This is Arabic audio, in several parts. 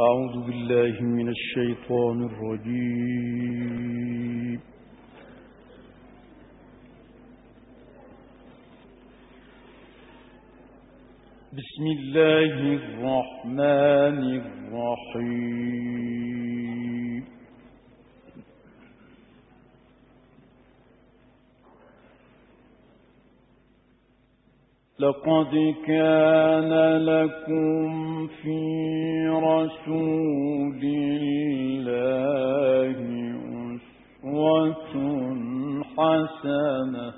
أعوذ بالله من الشيطان الرجيم. بسم الله الرحمن الرحيم. لقد كان لكم في رسول الله أسوة حسنة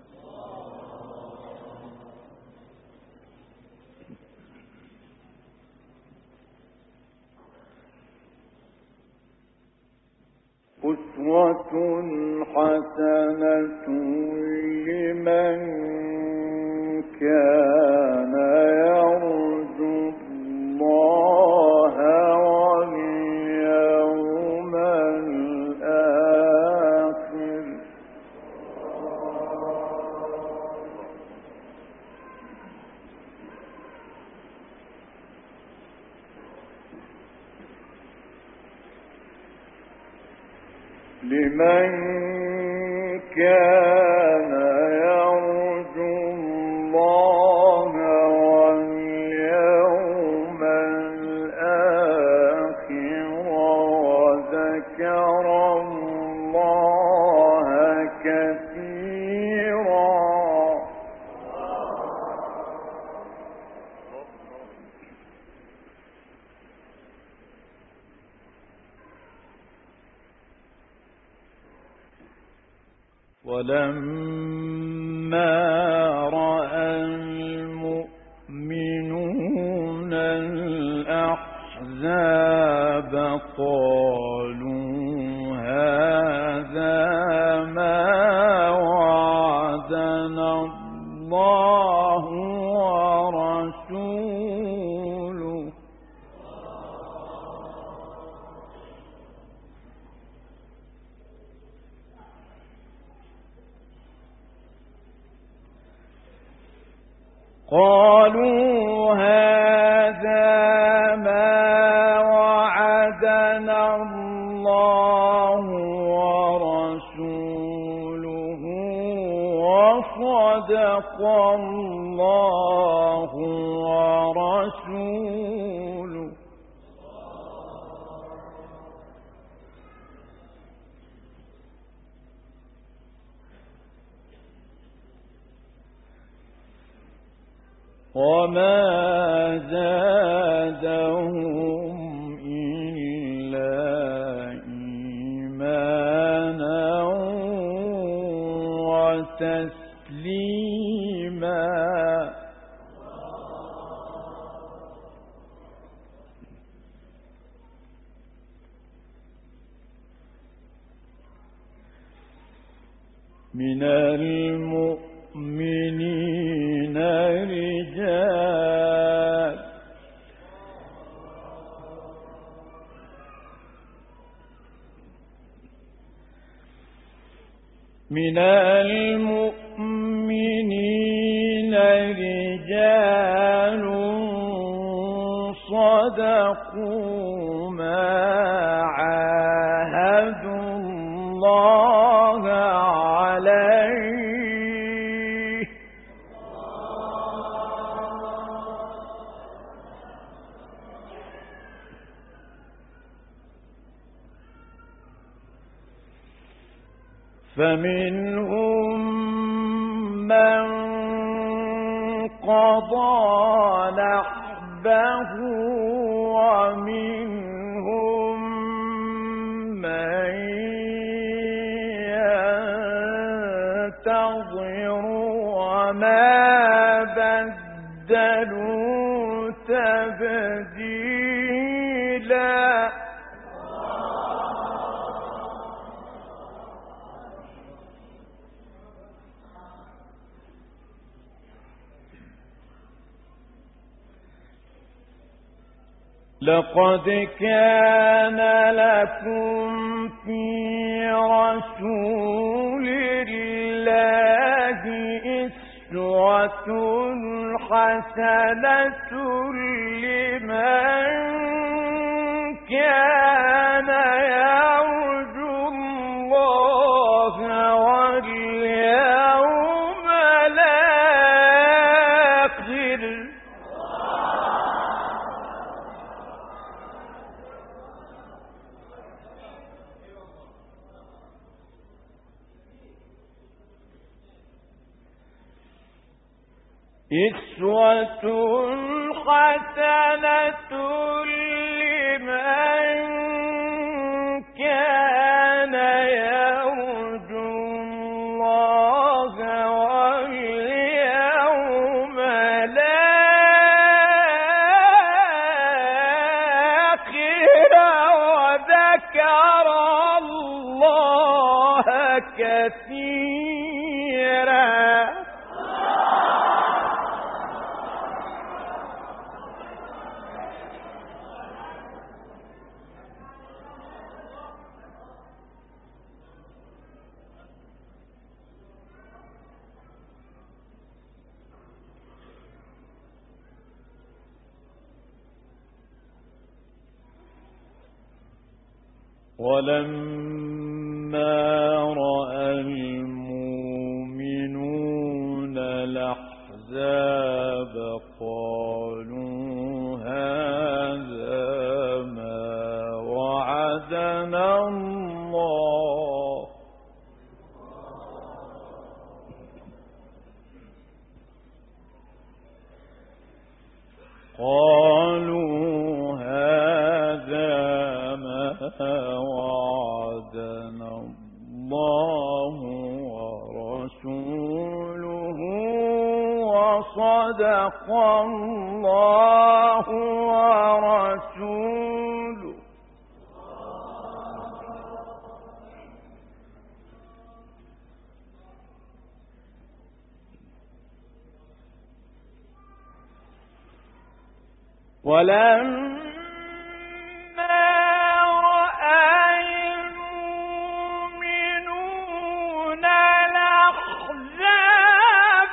لمن كان يرجو الله واليوم الآخر لمن كان يرجو الله واليوم الآخر وذكر الله كثيرا. ولما رأى المؤمنون الأحزاب قالوا هذا ما وعدنا الله ورسوله وصدق الله ورسوله. وما زادهم إلا إيمانا وتسليما. من المؤمنين رجال صدقوا ما عاهدوا الله عليه فمنهم من قضى نحبه ومنهم من ينتظر وما بدلوا تبديلا. لقد كان لكم في رسول الله أسوة حسنة لمن أسوة حسنة لمن كان يرجو الله واليوم الآخر وذكر الله كثيرا. ولما رأى المؤمنون الأحزاب قالوا هذا ما وعدنا الله وعدنا الله ورسوله وصدق الله ورسوله. ولما رأى المؤمنون الأحزاب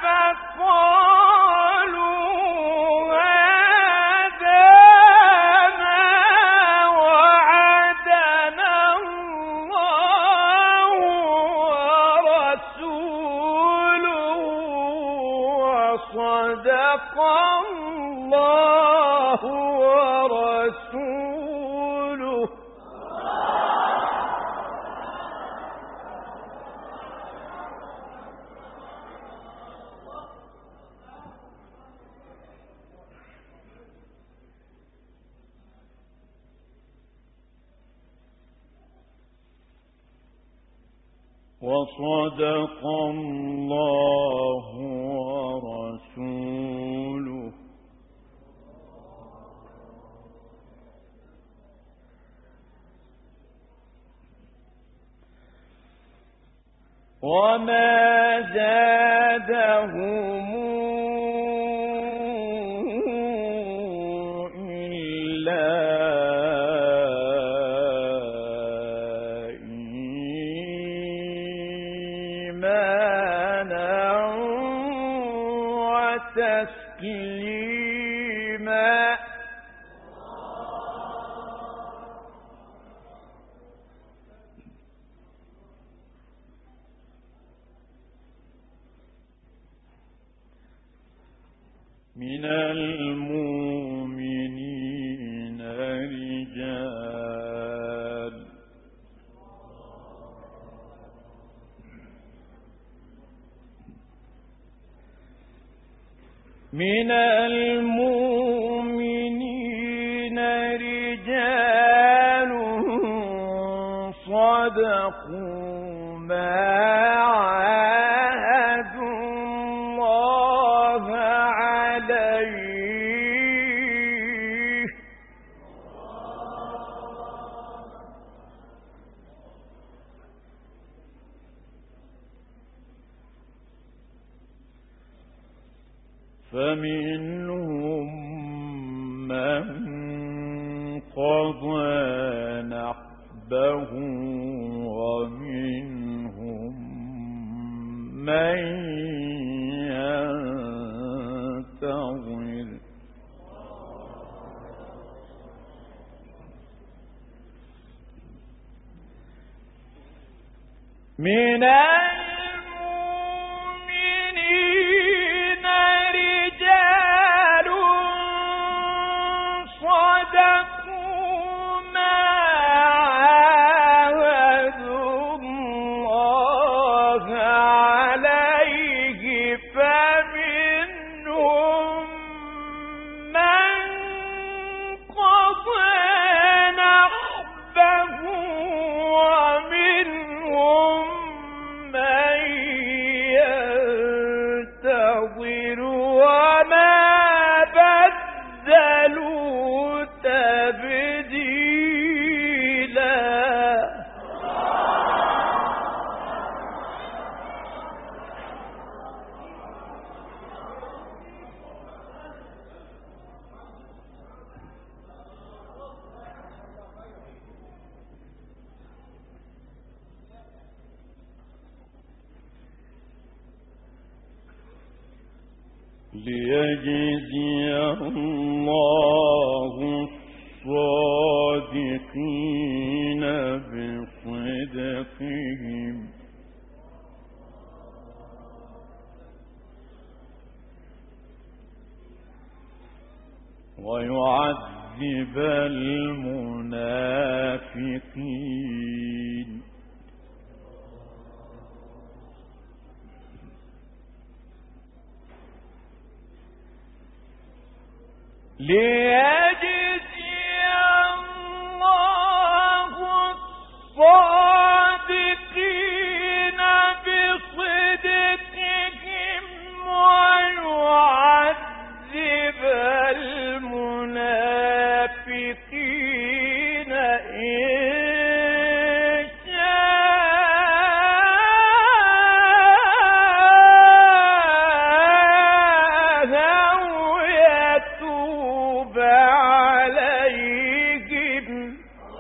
قالوا هذا ما وعدنا الله ورسوله وصدق الله ورسوله. وصدق الله ورسوله. وما زادهم إلا إيمانا وتسليما. من المؤمنين رجال صدقوا ما عاهدوا الله عليه فمنهم من قضى نحبه ومنهم من ينتظر من المؤمنين رجال صدقوا ما عاهدوا الله عليه فمنهم ليجزي الله الصادقين بصدقهم ويعذب المنافقين ليجزي الله الصادقين بصدقهم ويعذب المنافقين إن شاء أو يتوب عليهم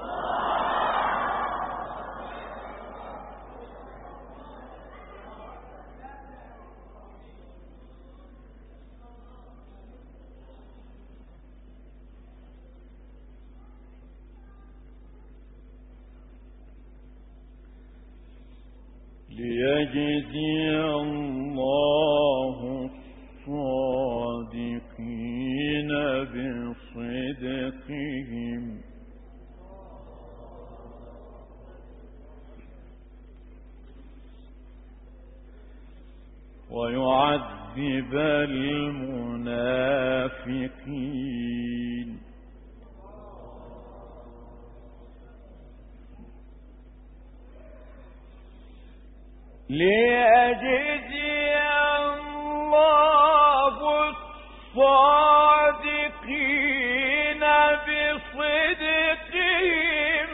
ليجزي الله الصادقين بصدقهم ويعذب المنافقين ليجزي الله الصادقين بصدقهم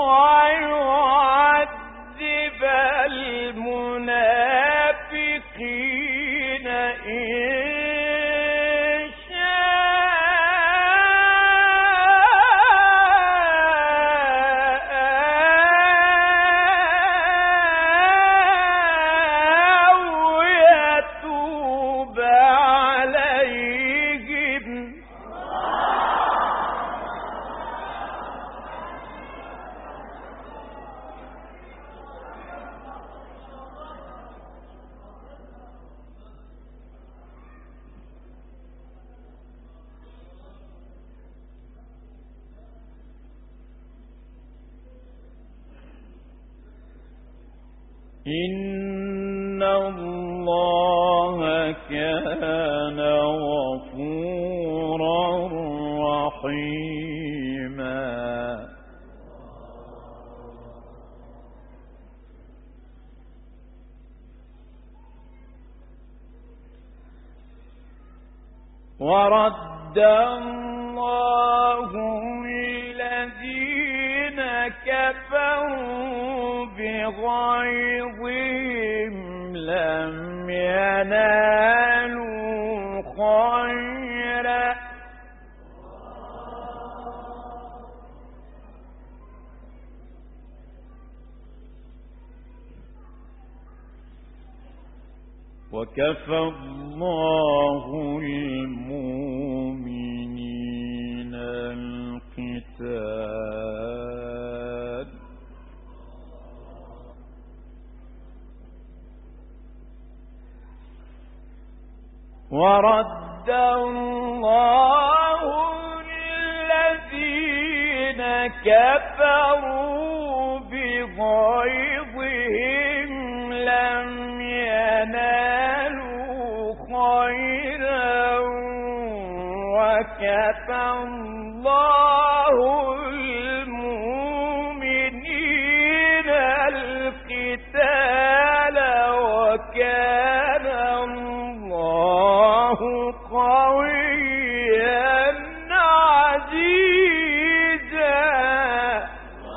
ويعذب المنافقين إن شاء أو يتوب عليهم إن الله كان غفورا رحيما ورد الله الذين كفروا بغيظهم لم ينالوا خيرا وكفى الله المؤمنين القتال ورد الله الذين كفروا بغيظهم لم ينالوا خيرا وكفى الله المؤمنين القتال وكان الله قويا عزيزا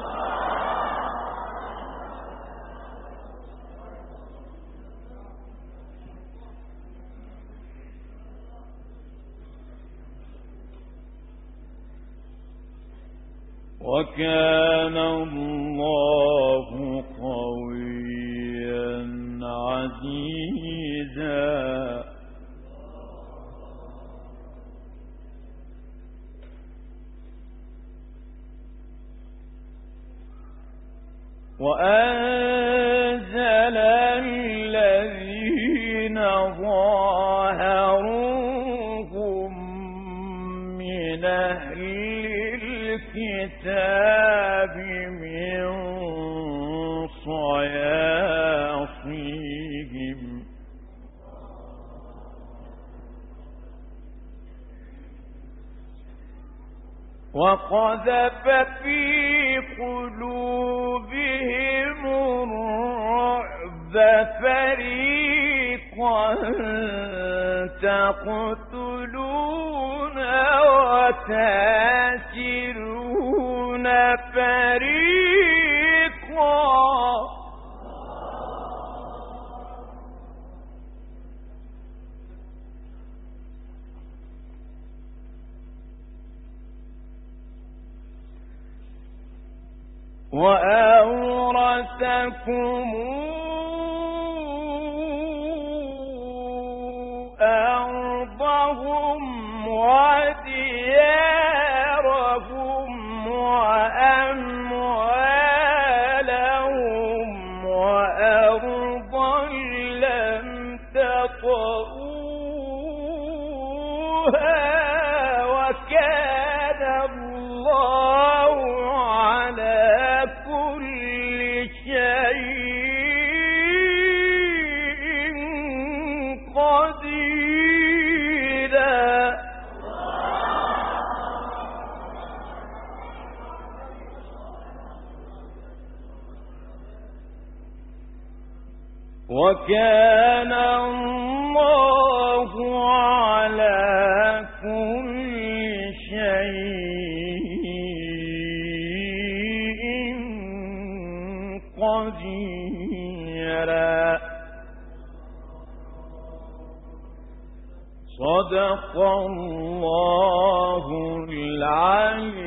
وكان الله قويا عزيزا وأنزل الذين ظاهروهم من أهل الكتاب من صياصيهم وقذف في قلوبهم الرعب فريقا تقتلون وتاسرون فريقا وأورثكم أرضهم وديارهم وأموالهم وأرضا لم تطئوها وكان الله على كل شيء قديرا وكان الله على كل شيء قديرا. صدق الله العلي